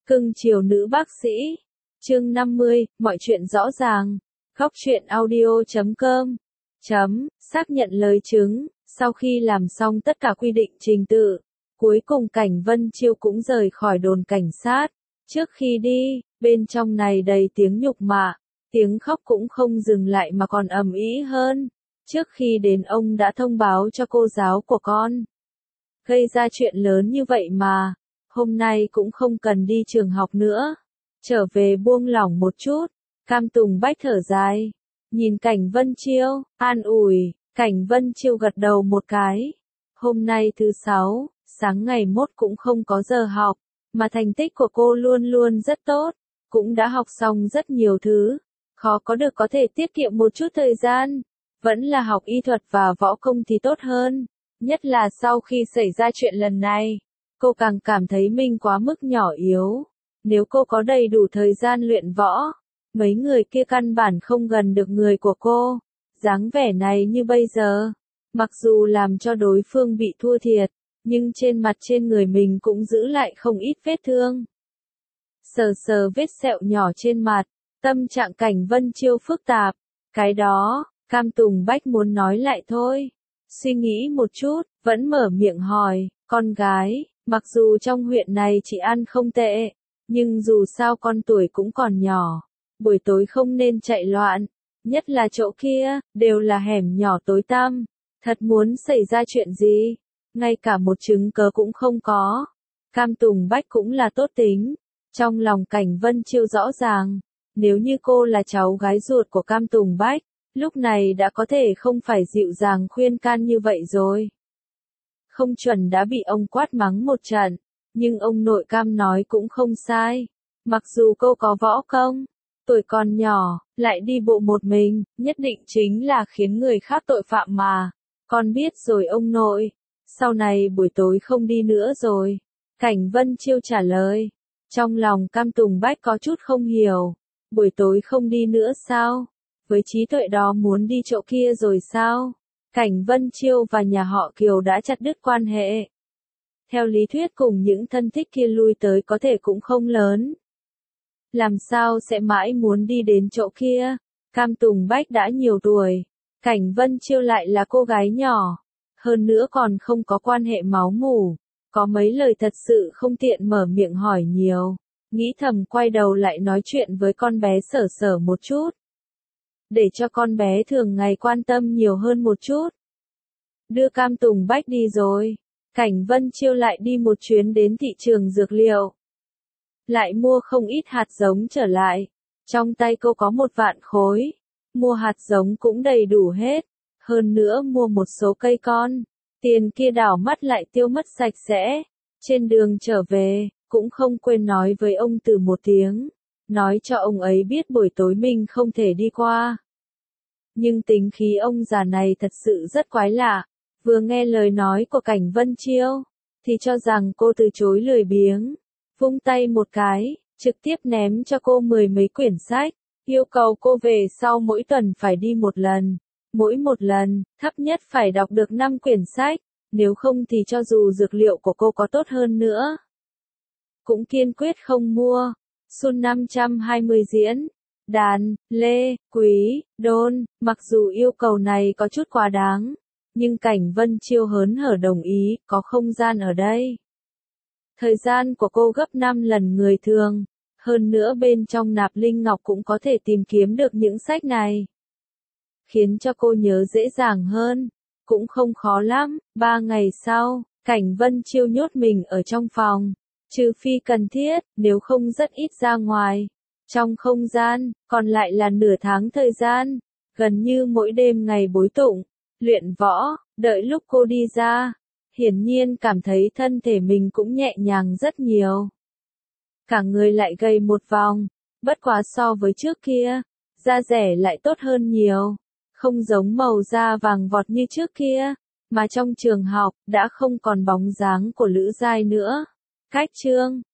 Cưng chiều nữ bác sĩ. Chương 50, mọi chuyện rõ ràng. Góc truyện audio.com. Xác nhận lời chứng. Sau khi làm xong tất cả quy định trình tự, cuối cùng Cảnh Vân Chiêu cũng rời khỏi đồn cảnh sát. Trước khi đi, bên trong này đầy tiếng nhục mạ, tiếng khóc cũng không dừng lại mà còn ầm ĩ hơn. Trước khi đến ông đã thông báo cho cô giáo của con. Gây ra chuyện lớn như vậy mà, hôm nay cũng không cần đi trường học nữa. Trở về buông lỏng một chút, Cam Tùng Bách thở dài. Nhìn Cảnh Vân Chiêu, an ủi, Cảnh Vân Chiêu gật đầu một cái. Hôm nay thứ 6, sáng ngày mốt cũng không có giờ học, mà thành tích của cô luôn luôn rất tốt, cũng đã học xong rất nhiều thứ. Khó có thể tiết kiệm một chút thời gian, vẫn là học y thuật và võ công thì tốt hơn. Nhất là sau khi xảy ra chuyện lần này, cô càng cảm thấy mình quá mức nhỏ yếu. Nếu cô có đầy đủ thời gian luyện võ, mấy người kia căn bản không gần được người của cô. Dáng vẻ này như bây giờ, mặc dù làm cho đối phương bị thua thiệt, nhưng trên mặt trên người mình cũng giữ lại không ít vết thương. Sờ sờ vết sẹo nhỏ trên mặt, tâm trạng Cảnh Vân Chiêu phức tạp. Cái đó, Cam Tùng Bách muốn nói lại thôi. Suy nghĩ một chút, vẫn mở miệng hỏi, con gái, mặc dù trong huyện này chị ăn không tệ, nhưng dù sao con tuổi cũng còn nhỏ, buổi tối không nên chạy loạn, nhất là chỗ kia, đều là hẻm nhỏ tối tăm, thật muốn xảy ra chuyện gì, ngay cả một chứng cớ cũng không có. Cam Tùng Bách cũng là tốt tính, trong lòng Cảnh Vân Chiêu rõ ràng, nếu như cô là cháu gái ruột của Cam Tùng Bách, lúc này đã có thể không phải dịu dàng khuyên can như vậy rồi. Không chuẩn đã bị ông quát mắng một trận, nhưng ông nội Cam nói cũng không sai. Mặc dù cô có võ công, tuổi còn nhỏ, lại đi bộ một mình, nhất định chính là khiến người khác tội phạm mà. Con biết rồi ông nội, sau này buổi tối không đi nữa rồi. Cảnh Vân Chiêu trả lời. Trong lòng Cam Tùng Bách có chút không hiểu. Buổi tối không đi nữa sao? Với trí tuệ đó muốn đi chỗ kia rồi sao? Cảnh Vân Chiêu và nhà họ Kiều đã chặt đứt quan hệ. Theo lý thuyết cùng những thân thích kia lui tới có thể cũng không lớn. Làm sao sẽ mãi muốn đi đến chỗ kia? Cam Tùng Bách đã nhiều tuổi, Cảnh Vân Chiêu lại là cô gái nhỏ, hơn nữa còn không có quan hệ máu mủ, có mấy lời thật sự không tiện mở miệng hỏi nhiều, nghĩ thầm quay đầu lại nói chuyện với con bé Sở Sở một chút. Để cho con bé thường ngày quan tâm nhiều hơn một chút. Đưa Cam Tùng Bách đi rồi, Cảnh Vân Chiêu lại đi một chuyến đến thị trường dược liệu. Lại mua không ít hạt giống trở lại. Trong tay cô có 1 vạn khối. Mua hạt giống cũng đầy đủ hết. Hơn nữa mua một số cây con. Tiền kia đảo mắt lại tiêu mất sạch sẽ. Trên đường trở về, cũng không quên nói với ông Từ một tiếng. Nói cho ông ấy biết buổi tối mình không thể đi qua. Nhưng tính khí ông già này thật sự rất quái lạ. Vừa nghe lời nói của Cảnh Vân Chiêu, thì cho rằng cô từ chối lười biếng. Vung tay một cái, trực tiếp ném cho cô 10 mấy quyển sách, yêu cầu cô về sau mỗi tuần phải đi một lần. Mỗi một lần, thấp nhất phải đọc được 5 quyển sách, nếu không thì cho dù dược liệu của cô có tốt hơn nữa, cũng kiên quyết không mua. Sun 520 diễn, đàn, lê, quý, đôn, mặc dù yêu cầu này có chút quá đáng, nhưng Cảnh Vân Chiêu hớn hở đồng ý, có không gian ở đây. Thời gian của cô gấp 5 lần người thường, hơn nữa bên trong nạp linh ngọc cũng có thể tìm kiếm được những sách này. Khiến cho cô nhớ dễ dàng hơn, cũng không khó lắm. 3 ngày sau, Cảnh Vân Chiêu nhốt mình ở trong phòng, trừ phi cần thiết, nếu không rất ít ra ngoài. Trong không gian, còn lại là nửa tháng thời gian, gần như mỗi đêm ngày bối tụng, luyện võ, đợi lúc cô đi ra. Hiển nhiên cảm thấy thân thể mình cũng nhẹ nhàng rất nhiều. Cả người lại gầy một vòng, bất quá so với trước kia, da dẻ lại tốt hơn nhiều. Không giống màu da vàng vọt như trước kia, mà trong trường học, đã không còn bóng dáng của Lữ Giai nữa. Cách chương,